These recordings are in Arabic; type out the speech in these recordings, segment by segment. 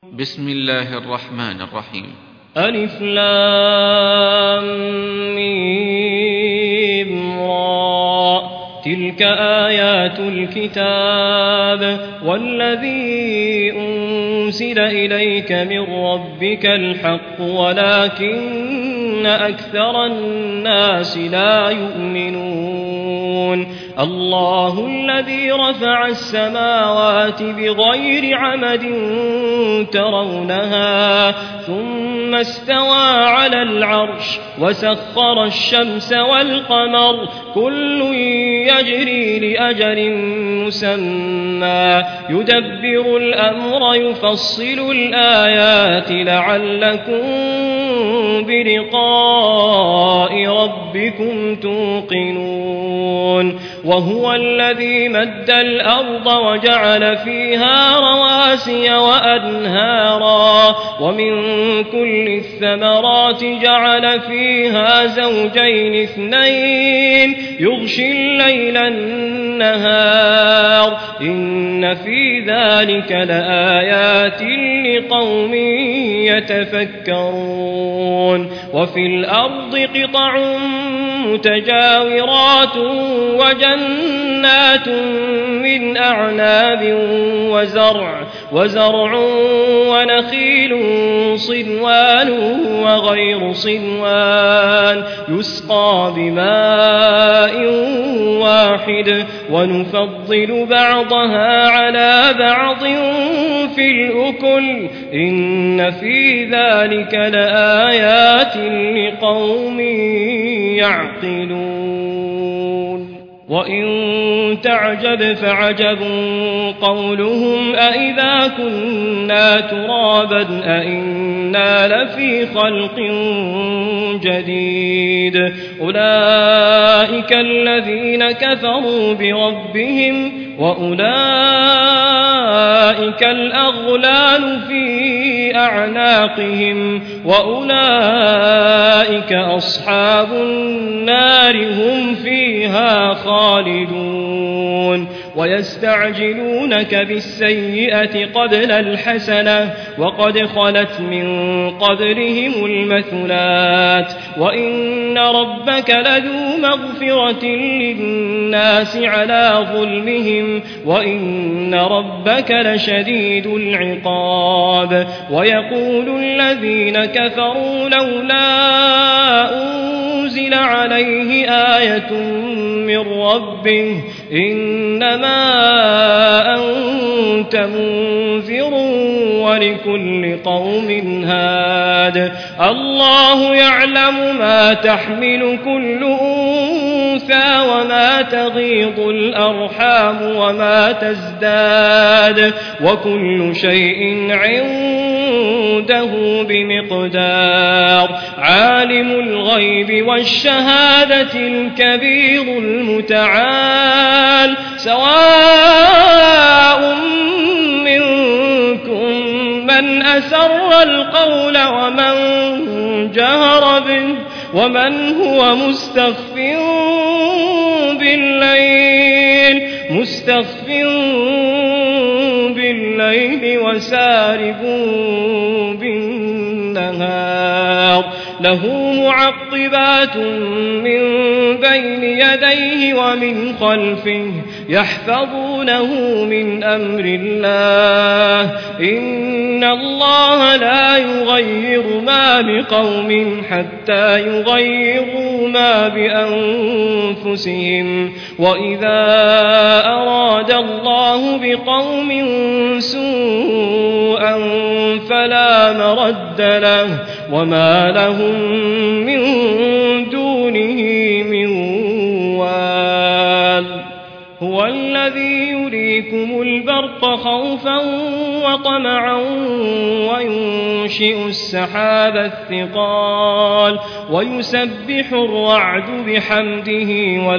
بسم الله الرحمن الرحيم. ألف لام ميم را، تلك آيات الكتاب والذي أنزل إليك من ربك الحق ولكن أكثر الناس لا يؤمنون. الله الذي رفع السماوات بغير عمد ترونها ثم استوى على العرش وسخر الشمس والقمر كل يجري لأجل مسمى يدبر الأمر يفصل الآيات لعلكم بلقاء ربكم توقنون. وهو الذي مد الأرض وجعل فيها رواسي وأنهارا ومن كل الثمرات جعل فيها زوجين اثنين يغشي الليل النهار إن في ذلك لآيات لقوم يتفكرون. وفي الأرض قطع متجاورات وجنات من أعناب وزرع ونخيل صنوان وغير صنوان يسقى بماء واحد ونفضل بعضها على بعض في الأكل إن في ذلك لآيات لقوم يعقلون. وإن تعجب فعجب قولهم أإذا كنا ترابا أإنا لفي خلق جديد أولئك الذين كفروا بربهم وأولئك الأغلال في أعناقهم وأولئك أصحاب النار هم فيها خالدون. ويستعجلونك بالسيئة قبل الحسنة وقد خلت من قبلهم المثلات وإن ربك لذو مغفرة للناس على ظلمهم وإن ربك لشديد العقاب. ويقول الذين كفروا لولا أنزل عليه آية من ربه إنما أنت منذر ولكل قوم هاد. الله يعلم ما تحمل كل أنثى وما تغيض الأرحام وما تزداد وكل شيء عنده بمقدار. عالم الغيب والشهادة الكبير المتعال سواء منكم من أسر القول ومن جهر به ومن هو مستخف بالليل وسارب بالنهار. له معقبات من بين يديه ومن خلفه يحفظونه من أمر الله إن الله لا يغير ما بقوم حتى يغيروا ما بأنفسهم وإذا أراد الله بقوم سوءا فلا مرد له وما لهم من دونه من وال. هو الذي يريكم البرق خوفا وطمعا وينشئ السحاب الثقال ويسبح الرعد بحمده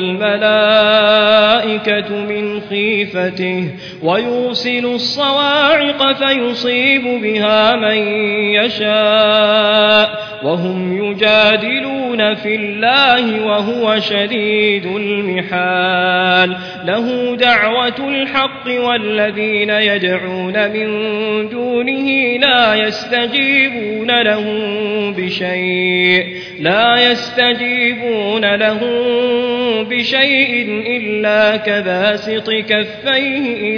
والملائكة من خيفته ويرسل الصواعق فيصيب بها من يشاء وهم يجادلون في الله وهو شديد المحال له دعوة الحق والذين يدعون من دونه لا يستجيبون له بشيء إلا كباسط كفيه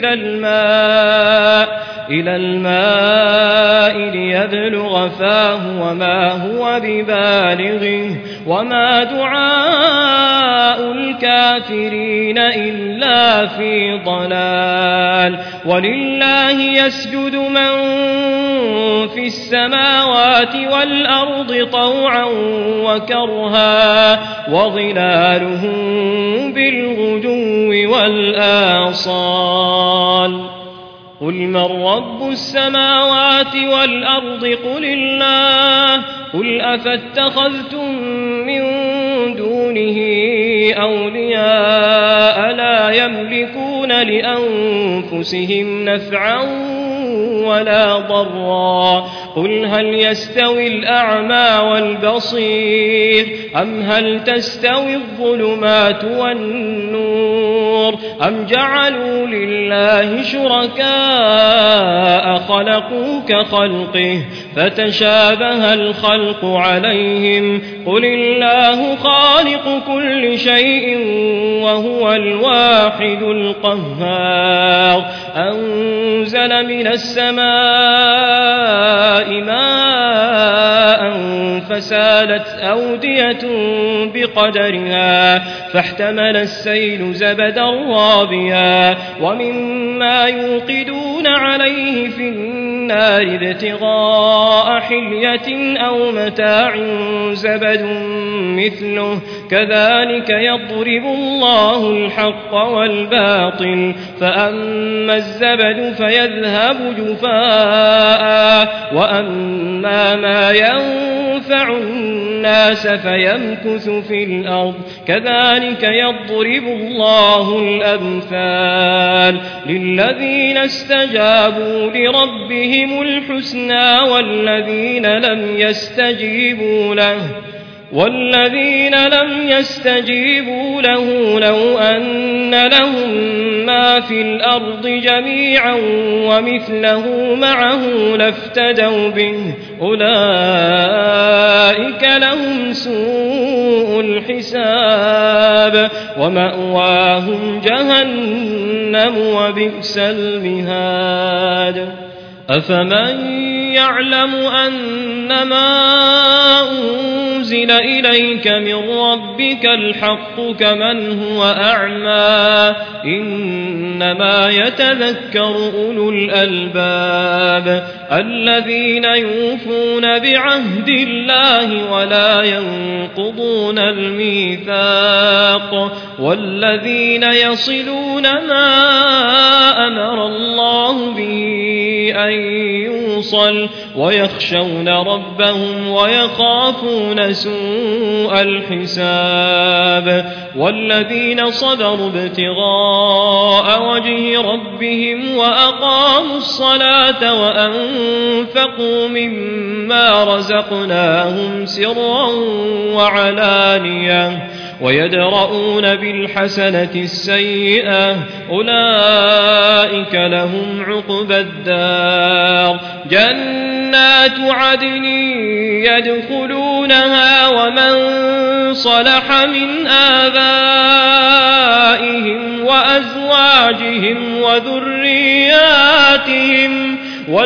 إلى الماء ليبلغ فاه وما هو ببالغه وما دعاء الكافرين إلا في ضلال ولله يسجد من في السماوات والأرض طوعا وكرها وظلالهم بالغدو والآصال قل من رب السماوات والأرض قل الله قل أفاتخذتم من دونه أولياء لا يملكون لأنفسهم نفعا ولا ضرا قل هل يستوي الأعمى والبصير أم هل تستوي الظلمات والنور أم جعلوا لله شركاء خلقوا كخلقه فتشابه الخلق عليهم قل الله خالق كل شيء وهو الواحد القهار أنزل من السماء ماء فسالت أودية بقدرها فاحتمل السيل زبدا رابيا ومما يوقدون عليه في النار ابتغاء حلية أو متاع زبد مثله كذلك يضرب الله الحق والباطل فأما الزبد فيذهب جفاء وأما ما ينفع الناس فيمكث في الأرض كذلك يضرب الله الأمثال للذين استجابوا لربهم الحسنى والذين لم يستجيبوا له لو أن لهم ما في الأرض جميعا ومثله معه لافتدوا به أولئك لهم سوء الحساب ومأواهم جهنم وبئس المهاد أفمن يعلم أنما أنزل إليك من ربك الحق كمن هو أعمى إنما يتذكر أولو الألباب الذين يوفون بعهد الله ولا ينقضون الميثاق والذين يصلون ما أمر الله به أن يوصل ويخشون ربهم ويخافون سوء الحساب والذين صبروا ابتغاء وجه ربهم وأقاموا الصلاة وأنفقوا مما رزقناهم سرا وعلانية ويدرؤون بالحسنة السيئة أولئك لهم عقبى الدار جنات عدن يدخلونها ومن صلح من آبائهم وأزواجهم وذرياتهم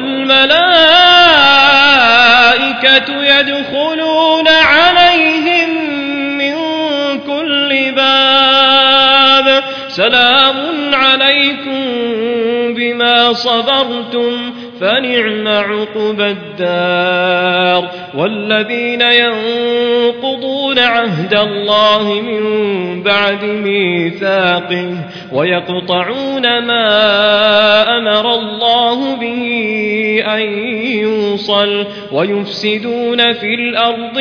والملائكة يدخلون عليهم من كل باب سلام عليكم بما صبرتم فنعم عقبى الدار والذين ينقضون عهد الله من بعد ميثاقه ويقطعون ما أمر الله به أن يوصل يوصل ويفسدون في الأرض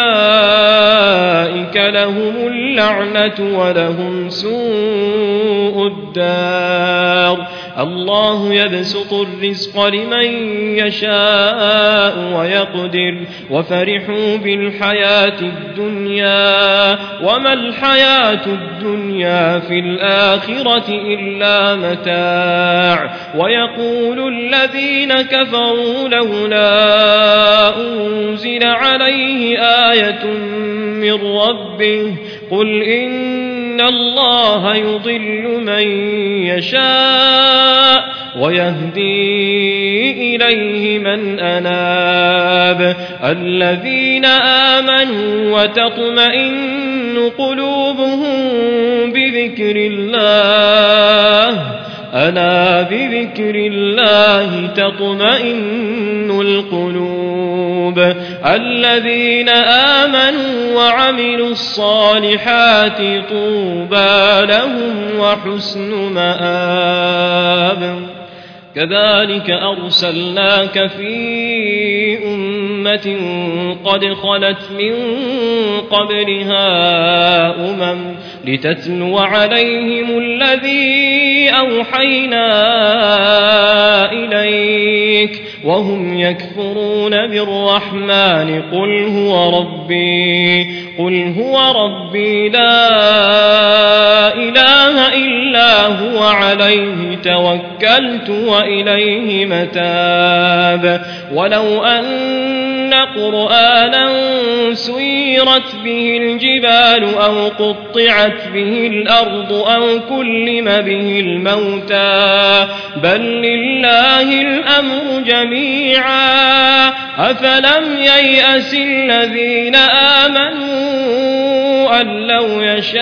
أولئك لهم اللعنة ولهم سوء الدار. الله يبسط الرزق لمن يشاء ويقدر وفرحوا بالحياة الدنيا وما الحياة الدنيا في الآخرة إلا متاع. ويقول الذين كفروا لولا أنزل عليه آية من ربه قل إن الله يضل من يشاء ويهدي إليه من أناب. الذين آمنوا وتطمئن قلوبهم بذكر الله ألا بذكر الله تطمئن القلوب. الذين آمنوا وعملوا الصالحات طوبى لهم وحسن مآب. كذلك أرسلناك في أمة قد خلت من قبلها لتتلو عليهم الذي أوحينا إليك وهم يكفرون بالرحمن قل هو ربي لا إله إلا هو عليه توكلت وإليه متاب. ولو أن قرآنا سيرت به الجبال أو قطعت به الأرض أو كلم به الموتى بل لله الأمر جميعا أفلم ييأس الذين آمنوا أن لو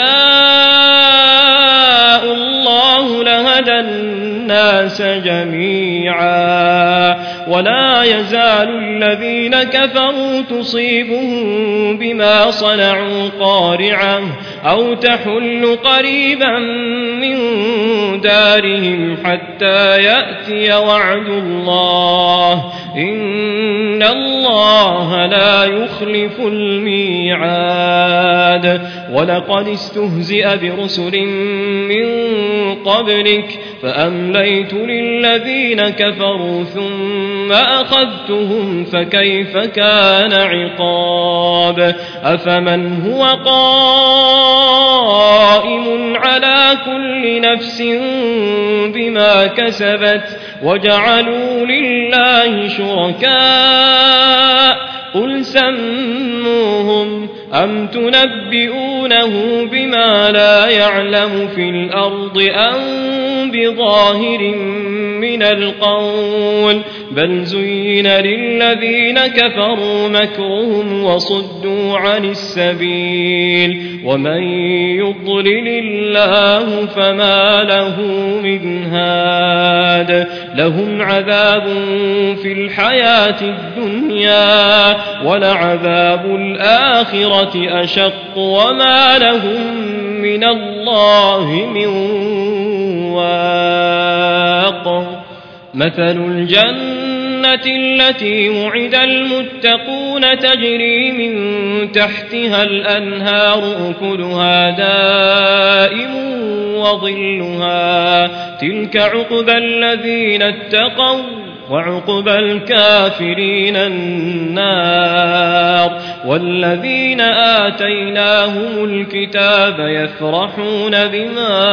يشاء الله لهدى الناس جميعا. ولا يزال الذين كفروا تصيبهم بما صنعوا قارعة أو تحل قريبا من دارهم حتى يأتي وعد الله إن الله لا يخلف الميعاد. ولقد استهزئ برسل من قبلك فأمليت للذين كفروا ثم أخذتهم فكيف كان عقاب. أفمن هو قائم على كل نفس بما كسبت وجعلوا لله شركاء قل سموهم أم تنبئونه بما لا يعلم في الأرض أم بظاهر من القول بل زين للذين كفروا مكرهم وصدوا عن السبيل ومن يضلل الله فما له من هاد. لهم عذاب في الحياة الدنيا ولعذاب الآخرة أشق وما لهم من الله من واق. مثل الجنة التي وعد المتقون تجري من تحتها الأنهار أكلها دائم وظلها تلك عقبى الذين اتقوا وعقبى الكافرين النار. والذين آتيناهم الكتاب يفرحون بما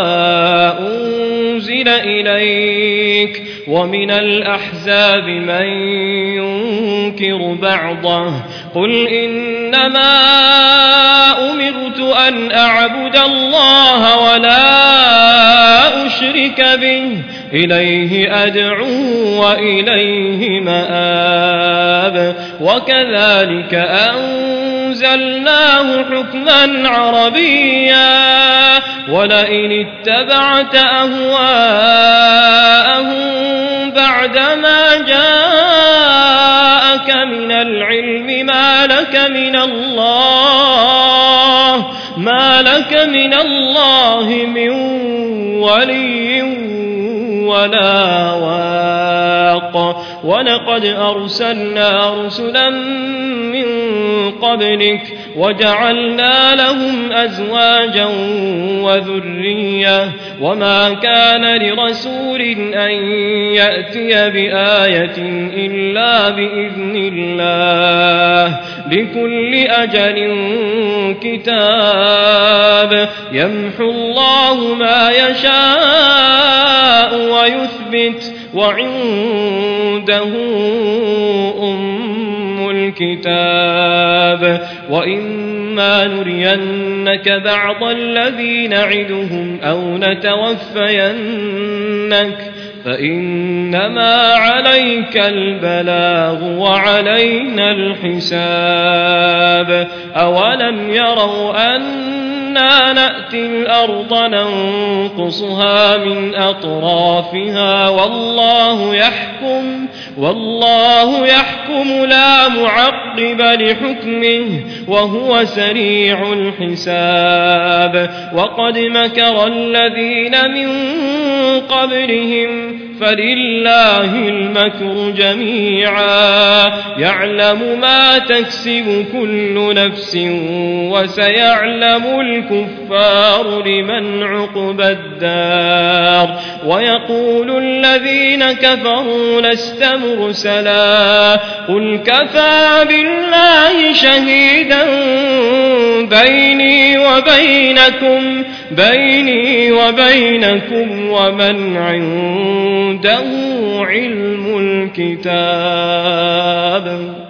أنزل إليك ومن الأحزاب من ينكر بعضه قل إنما أمرت أن أعبد الله ولا أشرك به إليه أدعو وإليه مآب. وكذلك أنزلناه حكما عربيا ولئن اتبعت أهواءهم بعدما جاءك من العلم ما لك من الله من ولي ولا واق. ولقد أرسلنا رسلا من قبلك وجعلنا لهم أزواجا وذرية وما كان لرسول أن يأتي بآية إلا بإذن الله لكل أجل كتاب يمحو الله ما يشاء ويثبت وعنده أم الكتاب وإما نرينك بعض الذي نعدهم أو نتوفينك فإنما عليك البلاغ وعلينا الحساب أولم يروا أنا نأتي الأرض ننقصها من أطرافها والله يحكم لا معقب لحكمه وهو سريع الحساب وقد مكر الذين من قبلهم فلله المكر جميعا يعلم ما تكسب كل نفس وسيعلم الكفار لمن عقبى الدار ويقول الذين كفروا لست مرسلا قل كفى بالله شهيدا بيني وبينكم ومن عنده علم الكتاب